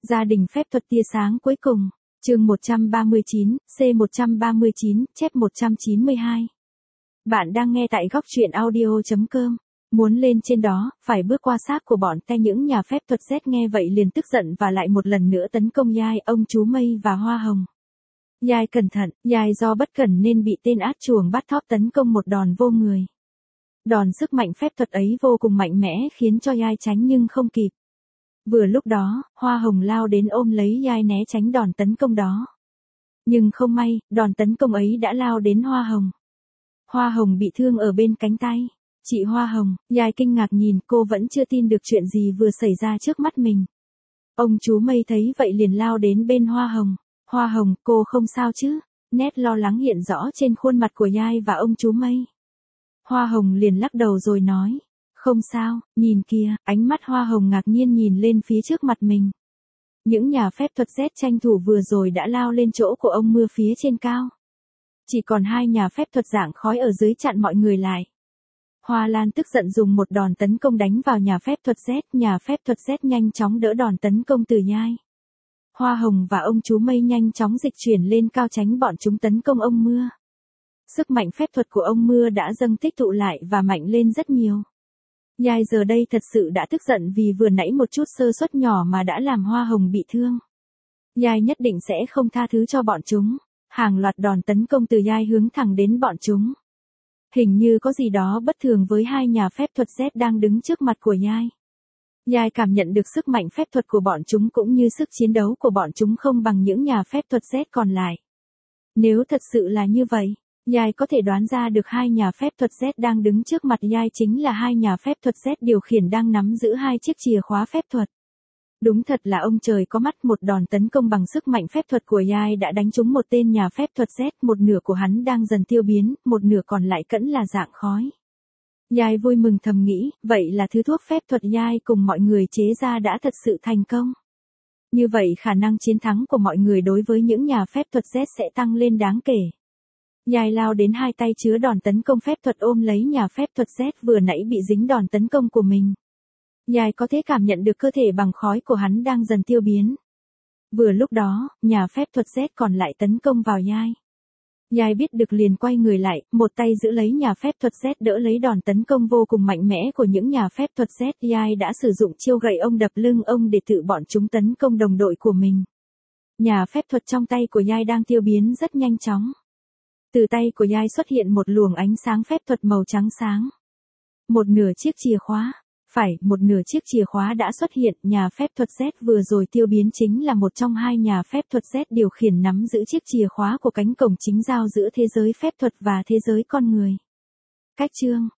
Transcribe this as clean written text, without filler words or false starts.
Gia đình phép thuật tia sáng cuối cùng, chương 139, C139, chép 192. Bạn đang nghe tại góc truyện audio.com. Muốn lên trên đó, phải bước qua xác của bọn te những nhà phép thuật Z nghe vậy liền tức giận và lại một lần nữa tấn công Yai, ông chú Mây và Hoa Hồng. Yai cẩn thận, Yai do bất cẩn nên bị tên át chuồng bắt thóp tấn công một đòn vô người. Đòn sức mạnh phép thuật ấy vô cùng mạnh mẽ khiến cho Yai tránh nhưng không kịp. Vừa lúc đó, Hoa Hồng lao đến ôm lấy Yai né tránh đòn tấn công đó. Nhưng không may, đòn tấn công ấy đã lao đến Hoa Hồng. Hoa Hồng bị thương ở bên cánh tay. Chị Hoa Hồng, Yai kinh ngạc nhìn, cô vẫn chưa tin được chuyện gì vừa xảy ra trước mắt mình. Ông chú Mây thấy vậy liền lao đến bên Hoa Hồng. Hoa Hồng, cô không sao chứ? Nét lo lắng hiện rõ trên khuôn mặt của Yai và ông chú Mây. Hoa Hồng liền lắc đầu rồi nói. Không sao, nhìn kìa, ánh mắt Hoa Hồng ngạc nhiên nhìn lên phía trước mặt mình. Những nhà phép thuật Z tranh thủ vừa rồi đã lao lên chỗ của ông Mưa phía trên cao. Chỉ còn hai nhà phép thuật dạng khói ở dưới chặn mọi người lại. Hoa Lan tức giận dùng một đòn tấn công đánh vào nhà phép thuật Z, nhà phép thuật Z nhanh chóng đỡ đòn tấn công từ Yai. Hoa Hồng và ông chú Mây nhanh chóng dịch chuyển lên cao tránh bọn chúng tấn công ông Mưa. Sức mạnh phép thuật của ông Mưa đã dâng tích tụ lại và mạnh lên rất nhiều. Yai giờ đây thật sự đã tức giận vì vừa nãy một chút sơ suất nhỏ mà đã làm Hoa Hồng bị thương. Yai nhất định sẽ không tha thứ cho bọn chúng. Hàng loạt đòn tấn công từ Yai hướng thẳng đến bọn chúng. Hình như có gì đó bất thường với hai nhà phép thuật Z đang đứng trước mặt của Yai. Yai cảm nhận được sức mạnh phép thuật của bọn chúng cũng như sức chiến đấu của bọn chúng không bằng những nhà phép thuật Z còn lại. Nếu thật sự là như vậy, Yai có thể đoán ra được hai nhà phép thuật Z đang đứng trước mặt Yai chính là hai nhà phép thuật Z điều khiển đang nắm giữ hai chiếc chìa khóa phép thuật. Đúng thật là ông trời có mắt, một đòn tấn công bằng sức mạnh phép thuật của Yai đã đánh trúng một tên nhà phép thuật Z, một nửa của hắn đang dần tiêu biến, một nửa còn lại cẫn là dạng khói. Yai vui mừng thầm nghĩ, vậy là thứ thuốc phép thuật Yai cùng mọi người chế ra đã thật sự thành công. Như vậy khả năng chiến thắng của mọi người đối với những nhà phép thuật Z sẽ tăng lên đáng kể. Yai lao đến hai tay chứa đòn tấn công phép thuật ôm lấy nhà phép thuật Z vừa nãy bị dính đòn tấn công của mình. Yai có thể cảm nhận được cơ thể bằng khói của hắn đang dần tiêu biến. Vừa lúc đó, nhà phép thuật Z còn lại tấn công vào Yai. Yai biết được liền quay người lại, một tay giữ lấy nhà phép thuật Z đỡ lấy đòn tấn công vô cùng mạnh mẽ của những nhà phép thuật Z. Yai đã sử dụng chiêu gậy ông đập lưng ông để tự bọn chúng tấn công đồng đội của mình. Nhà phép thuật trong tay của Yai đang tiêu biến rất nhanh chóng. Từ tay của Yai xuất hiện một luồng ánh sáng phép thuật màu trắng sáng. Một nửa chiếc chìa khóa. Phải, một nửa chiếc chìa khóa đã xuất hiện, nhà phép thuật Z vừa rồi tiêu biến chính là một trong hai nhà phép thuật Z điều khiển nắm giữ chiếc chìa khóa của cánh cổng chính giao giữa thế giới phép thuật và thế giới con người. Cách chương